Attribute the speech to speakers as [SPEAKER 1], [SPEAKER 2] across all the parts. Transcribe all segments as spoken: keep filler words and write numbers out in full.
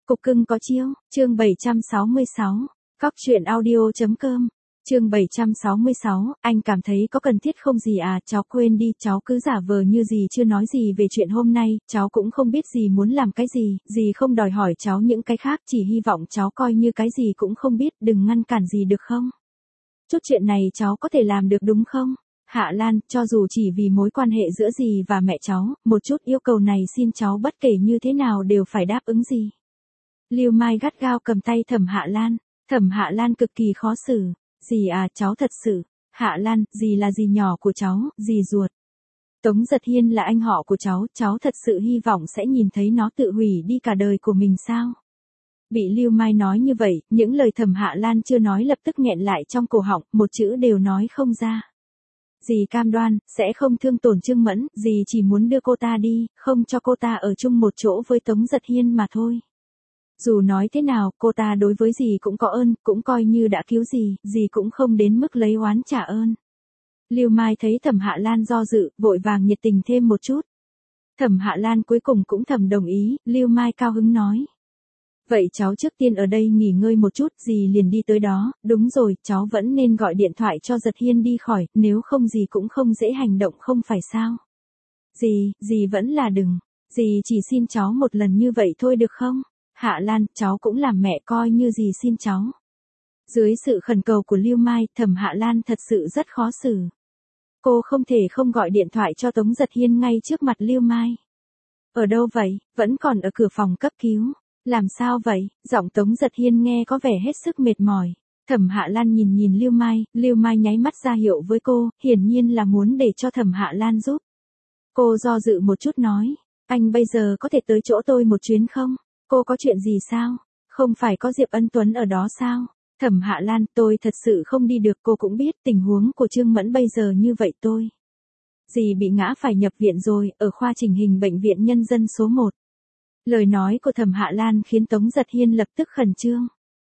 [SPEAKER 1] Cục cưng có chiêu, chương bảy trăm sáu mươi sáu, cóc truyện audio.com, chương bảy trăm sáu mươi sáu, anh cảm thấy có cần thiết không gì à, cháu quên đi, cháu cứ giả vờ như gì chưa nói gì về chuyện hôm nay, cháu cũng không biết gì muốn làm cái gì, gì không đòi hỏi cháu những cái khác, chỉ hy vọng cháu coi như cái gì cũng không biết, đừng ngăn cản gì được không? Chút chuyện này cháu có thể làm được đúng không? Hạ Lan, cho dù chỉ vì mối quan hệ giữa dì và mẹ cháu, một chút yêu cầu này xin cháu bất kể như thế nào đều phải đáp ứng gì. Lưu Mai gắt gao cầm tay Thẩm Hạ Lan, Thẩm Hạ Lan cực kỳ khó xử, dì à cháu thật sự, Hạ Lan, dì là dì nhỏ của cháu, dì ruột. Tống Giật Hiên là anh họ của cháu, cháu thật sự hy vọng sẽ nhìn thấy nó tự hủy đi cả đời của mình sao? Bị Lưu Mai nói như vậy, những lời Thẩm Hạ Lan chưa nói lập tức nghẹn lại trong cổ họng, một chữ đều nói không ra. Dì cam đoan, sẽ không thương tổn Trương Mẫn, dì chỉ muốn đưa cô ta đi, không cho cô ta ở chung một chỗ với Tống Giật Hiên mà thôi. Dù nói thế nào, cô ta đối với dì cũng có ơn, cũng coi như đã cứu dì, dì cũng không đến mức lấy oán trả ơn. Lưu Mai thấy Thẩm Hạ Lan do dự, vội vàng nhiệt tình thêm một chút. Thẩm Hạ Lan cuối cùng cũng thầm đồng ý, Lưu Mai cao hứng nói. Vậy cháu trước tiên ở đây nghỉ ngơi một chút, dì liền đi tới đó, đúng rồi, cháu vẫn nên gọi điện thoại cho Giật Hiên đi khỏi, nếu không dì cũng không dễ hành động không phải sao. Dì, dì vẫn là đừng, dì chỉ xin cháu một lần như vậy thôi được không? Hạ Lan, cháu cũng làm mẹ coi như dì xin cháu. Dưới sự khẩn cầu của Lưu Mai, Thẩm Hạ Lan thật sự rất khó xử. Cô không thể không gọi điện thoại cho Tống Giật Hiên ngay trước mặt Lưu Mai. Ở đâu vậy, vẫn còn ở cửa phòng cấp cứu. Làm sao vậy? Giọng Tống Giật Hiên nghe có vẻ hết sức mệt mỏi. Thẩm Hạ Lan nhìn nhìn Lưu Mai, Lưu Mai nháy mắt ra hiệu với cô, hiển nhiên là muốn để cho Thẩm Hạ Lan giúp. Cô do dự một chút nói, anh bây giờ có thể tới chỗ tôi một chuyến không? Cô có chuyện gì sao? Không phải có Diệp Ân Tuấn ở đó sao? Thẩm Hạ Lan, tôi thật sự không đi được, cô cũng biết tình huống của Trương Mẫn bây giờ như vậy tôi. Dì bị ngã phải nhập viện rồi, ở khoa chỉnh hình bệnh viện nhân dân số một. Lời nói của Thẩm Hạ Lan khiến Tống Giật Hiên lập tức khẩn trương.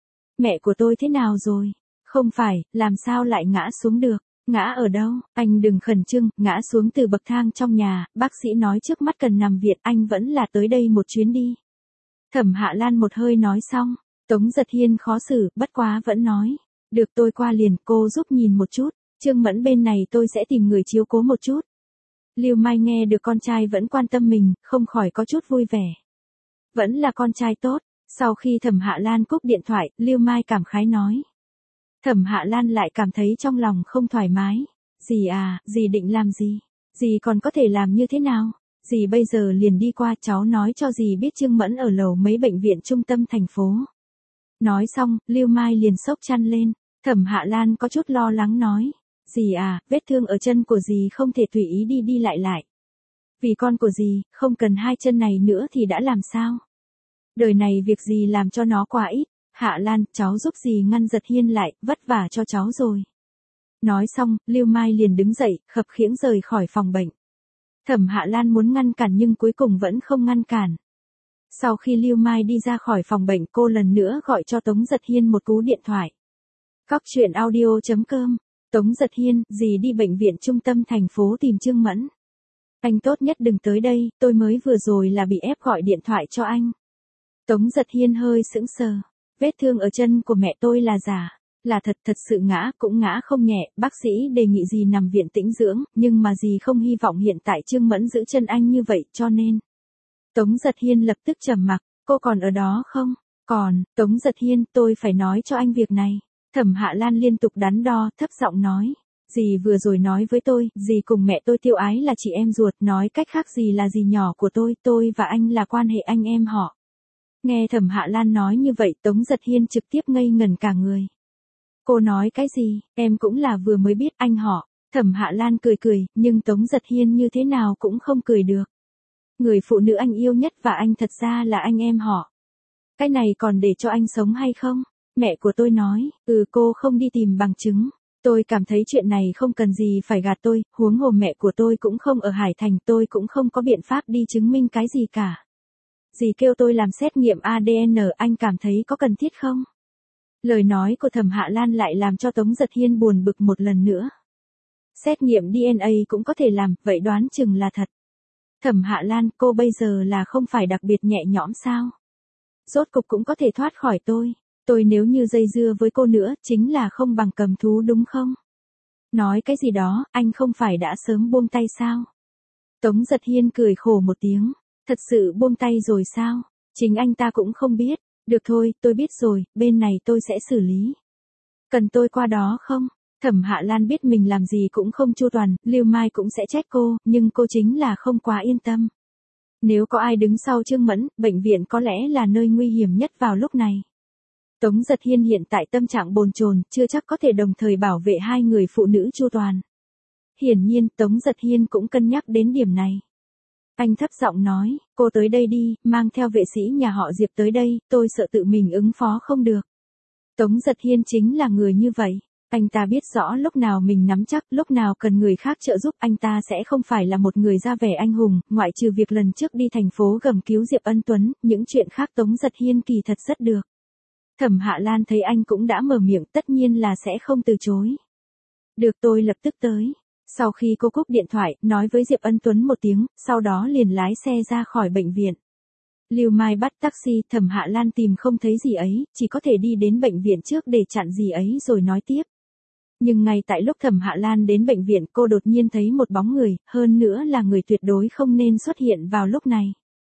[SPEAKER 1] Mẹ của tôi thế nào rồi? Không phải, làm sao lại ngã xuống được? Ngã ở đâu? Anh đừng khẩn trương, ngã xuống từ bậc thang trong nhà, bác sĩ nói trước mắt cần nằm viện, anh vẫn là tới đây một chuyến đi. Thẩm Hạ Lan một hơi nói xong, Tống Giật Hiên khó xử, bất quá vẫn nói. Được tôi qua liền, cô giúp nhìn một chút, Trương Mẫn bên này tôi sẽ tìm người chiếu cố một chút. Lưu Mai nghe được con trai vẫn quan tâm mình, không khỏi có chút vui vẻ. Vẫn là con trai tốt, sau khi Thẩm Hạ Lan cúp điện thoại, Lưu Mai cảm khái nói. Thẩm Hạ Lan lại cảm thấy trong lòng không thoải mái. Dì à, dì định làm gì? Dì còn có thể làm như thế nào? Dì bây giờ liền đi qua, cháu nói cho dì biết Trương Mẫn ở lầu mấy bệnh viện trung tâm thành phố. Nói xong, Lưu Mai liền xốc chăn lên, Thẩm Hạ Lan có chút lo lắng nói. Dì à, vết thương ở chân của dì không thể tùy ý đi đi lại lại. Vì con của dì, không cần hai chân này nữa thì đã làm sao? Đời này việc gì làm cho nó quá ít. Hạ Lan, cháu giúp dì ngăn Giật Hiên lại, vất vả cho cháu rồi. Nói xong, Lưu Mai liền đứng dậy, khập khiễng rời khỏi phòng bệnh. Thẩm Hạ Lan muốn ngăn cản nhưng cuối cùng vẫn không ngăn cản. Sau khi Lưu Mai đi ra khỏi phòng bệnh, cô lần nữa gọi cho Tống Giật Hiên một cú điện thoại. Cóc truyện audio.com, Tống Giật Hiên, dì đi bệnh viện trung tâm thành phố tìm Trương Mẫn. Anh tốt nhất đừng tới đây, tôi mới vừa rồi là bị ép gọi điện thoại cho anh. Tống Giật Hiên hơi sững sờ. Vết thương ở chân của mẹ tôi là giả, là thật thật sự ngã, cũng ngã không nhẹ, bác sĩ đề nghị dì nằm viện tĩnh dưỡng, nhưng mà dì không hy vọng hiện tại Trương Mẫn giữ chân anh như vậy, cho nên. Tống Giật Hiên lập tức trầm mặc, cô còn ở đó không? Còn, Tống Giật Hiên, tôi phải nói cho anh việc này. Thẩm Hạ Lan liên tục đắn đo, thấp giọng nói. Dì vừa rồi nói với tôi, dì cùng mẹ tôi Tiêu Ái là chị em ruột, nói cách khác dì là dì nhỏ của tôi, tôi và anh là quan hệ anh em họ. Nghe Thẩm Hạ Lan nói như vậy, Tống Giật Hiên trực tiếp ngây ngẩn cả người. Cô nói cái gì, em cũng là vừa mới biết anh họ. Thẩm Hạ Lan cười cười, nhưng Tống Giật Hiên như thế nào cũng không cười được. Người phụ nữ anh yêu nhất và anh thật ra là anh em họ. Cái này còn để cho anh sống hay không? Mẹ của tôi nói, ừ cô không đi tìm bằng chứng. Tôi cảm thấy chuyện này không cần gì phải gạt tôi, huống hồ mẹ của tôi cũng không ở Hải Thành, tôi cũng không có biện pháp đi chứng minh cái gì cả. Dì kêu tôi làm xét nghiệm a đê en, anh cảm thấy có cần thiết không? Lời nói của Thẩm Hạ Lan lại làm cho Tống Giật Hiên buồn bực một lần nữa. Xét nghiệm đê en a cũng có thể làm, vậy đoán chừng là thật. Thẩm Hạ Lan, cô bây giờ là không phải đặc biệt nhẹ nhõm sao? Rốt cục cũng có thể thoát khỏi tôi. Tôi nếu như dây dưa với cô nữa, chính là không bằng cầm thú đúng không? Nói cái gì đó, anh không phải đã sớm buông tay sao? Tống Giật Hiên cười khổ một tiếng. Thật sự buông tay rồi sao? Chính anh ta cũng không biết. Được thôi, tôi biết rồi, bên này tôi sẽ xử lý. Cần tôi qua đó không? Thẩm Hạ Lan biết mình làm gì cũng không chu toàn, Lưu Mai cũng sẽ trách cô, nhưng cô chính là không quá yên tâm. Nếu có ai đứng sau Trương Mẫn, bệnh viện có lẽ là nơi nguy hiểm nhất vào lúc này. Tống Giật Hiên hiện tại tâm trạng bồn chồn, chưa chắc có thể đồng thời bảo vệ hai người phụ nữ chu toàn. Hiển nhiên, Tống Giật Hiên cũng cân nhắc đến điểm này. Anh thấp giọng nói, cô tới đây đi, mang theo vệ sĩ nhà họ Diệp tới đây, tôi sợ tự mình ứng phó không được. Tống Giật Hiên chính là người như vậy. Anh ta biết rõ lúc nào mình nắm chắc, lúc nào cần người khác trợ giúp, anh ta sẽ không phải là một người ra vẻ anh hùng, ngoại trừ việc lần trước đi thành phố gầm cứu Diệp Ân Tuấn, những chuyện khác Tống Giật Hiên kỳ thật rất được. Thẩm Hạ Lan thấy anh cũng đã mở miệng, tất nhiên là sẽ không từ chối. Được, tôi lập tức tới. Sau khi cô cúp điện thoại, nói với Diệp Ân Tuấn một tiếng, sau đó liền lái xe ra khỏi bệnh viện. Lưu Mai bắt taxi, Thẩm Hạ Lan tìm không thấy gì ấy, chỉ có thể đi đến bệnh viện trước để chặn gì ấy rồi nói tiếp. Nhưng ngay tại lúc Thẩm Hạ Lan đến bệnh viện, cô đột nhiên thấy một bóng người, hơn nữa là người tuyệt đối không nên xuất hiện vào lúc này.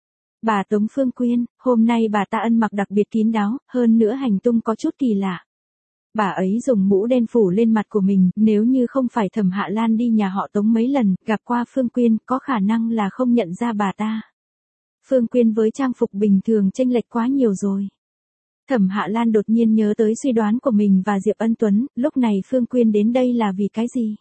[SPEAKER 1] Bà Tống Phương Quyên, hôm nay bà ta ăn mặc đặc biệt kín đáo, hơn nữa hành tung có chút kỳ lạ. Bà ấy dùng mũ đen phủ lên mặt của mình, nếu như không phải Thẩm Hạ Lan đi nhà họ Tống mấy lần, gặp qua Phương Quyên, có khả năng là không nhận ra bà ta. Phương Quyên với trang phục bình thường chênh lệch quá nhiều rồi. Thẩm Hạ Lan đột nhiên nhớ tới suy đoán của mình và Diệp Ân Tuấn, lúc này Phương Quyên đến đây là vì cái gì?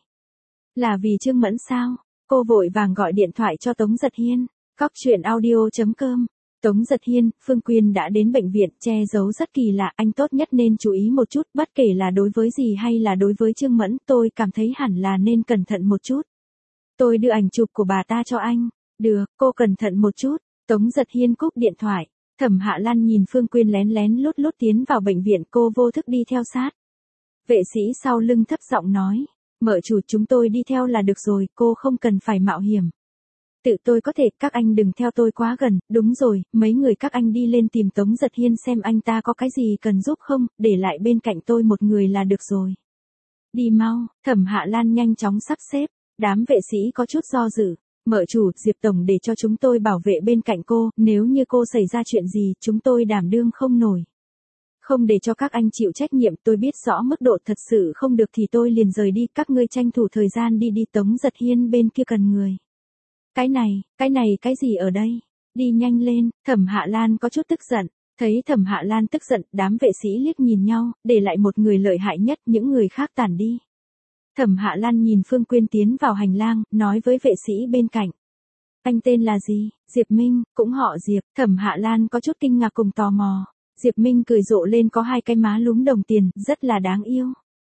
[SPEAKER 1] Là vì Trương Mẫn sao? Cô vội vàng gọi điện thoại cho Tống Giật Hiên. Cóc truyện audio chấm com. Tống Giật Hiên, Phương Quyên đã đến bệnh viện, che giấu rất kỳ lạ, anh tốt nhất nên chú ý một chút, bất kể là đối với gì hay là đối với Trương Mẫn, tôi cảm thấy hẳn là nên cẩn thận một chút. Tôi đưa ảnh chụp của bà ta cho anh. Được, cô cẩn thận một chút. Tống Giật Hiên cúp điện thoại. Thẩm Hạ Lan nhìn Phương Quyên lén lén lút lút tiến vào bệnh viện, cô vô thức đi theo sát. Vệ sĩ sau lưng thấp giọng nói, mợ chủ chúng tôi đi theo là được rồi, cô không cần phải mạo hiểm. Tự tôi có thể, các anh đừng theo tôi quá gần, đúng rồi, mấy người các anh đi lên tìm Tống Giật Hiên xem anh ta có cái gì cần giúp không, để lại bên cạnh tôi một người là được rồi. Đi mau, Thẩm Hạ Lan nhanh chóng sắp xếp, đám vệ sĩ có chút do dự. Mợ chủ, Diệp Tổng để cho chúng tôi bảo vệ bên cạnh cô, nếu như cô xảy ra chuyện gì, chúng tôi đảm đương không nổi. Không để cho các anh chịu trách nhiệm, tôi biết rõ mức độ thật sự không được thì tôi liền rời đi, các ngươi tranh thủ thời gian đi đi. Tống Giật Hiên bên kia cần người. Cái này, cái này cái gì ở đây? Đi nhanh lên, Thẩm Hạ Lan có chút tức giận. Thấy Thẩm Hạ Lan tức giận, đám vệ sĩ liếc nhìn nhau, để lại một người lợi hại nhất, những người khác tản đi. Thẩm Hạ Lan nhìn Phương Quyên tiến vào hành lang, nói với vệ sĩ bên cạnh. Anh tên là gì? Diệp Minh, cũng họ Diệp. Thẩm Hạ Lan có chút kinh ngạc cùng tò mò. Diệp Minh cười rộ lên, có hai cái má lúm đồng tiền, rất là đáng yêu.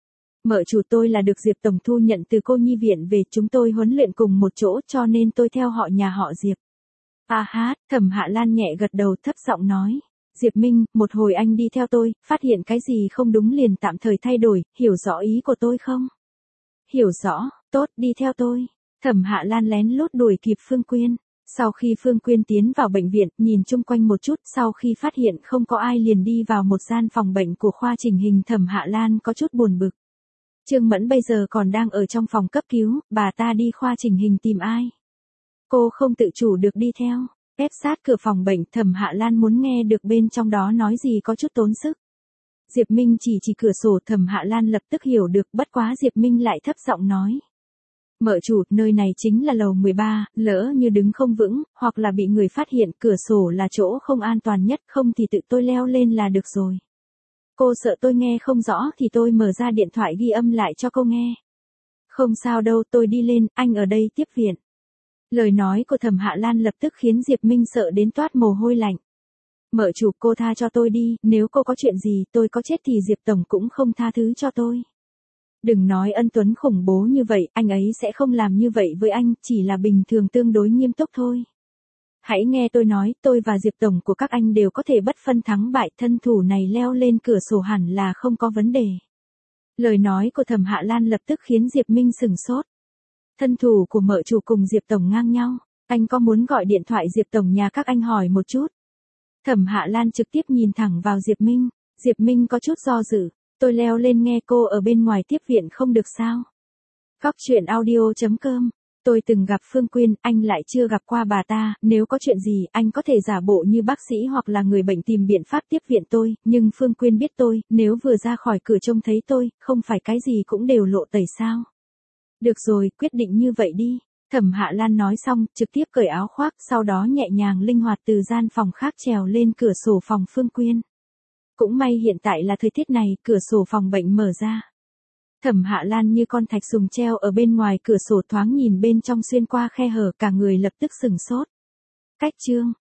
[SPEAKER 1] Mợ chủ, tôi là được Diệp Tổng thu nhận từ cô nhi viện về, chúng tôi huấn luyện cùng một chỗ cho nên tôi theo họ nhà họ Diệp. À hát, Thẩm Hạ Lan nhẹ gật đầu thấp giọng nói. Diệp Minh, một hồi anh đi theo tôi, phát hiện cái gì không đúng liền tạm thời thay đổi, hiểu rõ ý của tôi không? Hiểu rõ, tốt, đi theo tôi. Thẩm Hạ Lan lén lút đuổi kịp Phương Quyên. Sau khi Phương Quyên tiến vào bệnh viện, nhìn chung quanh một chút, sau khi phát hiện không có ai liền đi vào một gian phòng bệnh của khoa chỉnh hình. Thẩm Hạ Lan có chút buồn bực. Trương Mẫn bây giờ còn đang ở trong phòng cấp cứu, bà ta đi khoa chỉnh hình tìm ai? Cô không tự chủ được đi theo. Ép sát cửa phòng bệnh, Thẩm Hạ Lan muốn nghe được bên trong đó nói gì có chút tốn sức. Diệp Minh chỉ chỉ cửa sổ, Thẩm Hạ Lan lập tức hiểu được, bất quá Diệp Minh lại thấp giọng nói. Mợ chủ, nơi này chính là lầu mười ba, lỡ như đứng không vững, hoặc là bị người phát hiện, cửa sổ là chỗ không an toàn nhất, không thì tự tôi leo lên là được rồi. Cô sợ tôi nghe không rõ thì tôi mở ra điện thoại ghi âm lại cho cô nghe. Không sao đâu, tôi đi lên, anh ở đây tiếp viện. Lời nói của Thẩm Hạ Lan lập tức khiến Diệp Minh sợ đến toát mồ hôi lạnh. Mợ chủ, cô tha cho tôi đi, nếu cô có chuyện gì, tôi có chết thì Diệp Tổng cũng không tha thứ cho tôi. Đừng nói Ân Tuấn khủng bố như vậy, anh ấy sẽ không làm như vậy với anh, chỉ là bình thường tương đối nghiêm túc thôi. Hãy nghe tôi nói, tôi và Diệp Tổng của các anh đều có thể bất phân thắng bại, thân thủ này leo lên cửa sổ hẳn là không có vấn đề. Lời nói của Thẩm Hạ Lan lập tức khiến Diệp Minh sửng sốt. Thân thủ của mợ chủ cùng Diệp Tổng ngang nhau, anh có muốn gọi điện thoại Diệp Tổng nhà các anh hỏi một chút? Thẩm Hạ Lan trực tiếp nhìn thẳng vào Diệp Minh. Diệp Minh có chút do dự. Tôi leo lên nghe cô ở bên ngoài tiếp viện không được sao? Cóc truyện audio.com. Tôi từng gặp Phương Quyên, anh lại chưa gặp qua bà ta, nếu có chuyện gì, anh có thể giả bộ như bác sĩ hoặc là người bệnh tìm biện pháp tiếp viện tôi, nhưng Phương Quyên biết tôi, nếu vừa ra khỏi cửa trông thấy tôi, không phải cái gì cũng đều lộ tẩy sao? Được rồi, quyết định như vậy đi. Thẩm Hạ Lan nói xong, trực tiếp cởi áo khoác, sau đó nhẹ nhàng linh hoạt từ gian phòng khác trèo lên cửa sổ phòng Phương Quyên. Cũng may hiện tại là thời tiết này, cửa sổ phòng bệnh mở ra. Thẩm Hạ Lan như con thạch sùng treo ở bên ngoài cửa sổ thoáng nhìn bên trong xuyên qua khe hở, cả người lập tức sừng sốt. Cách chương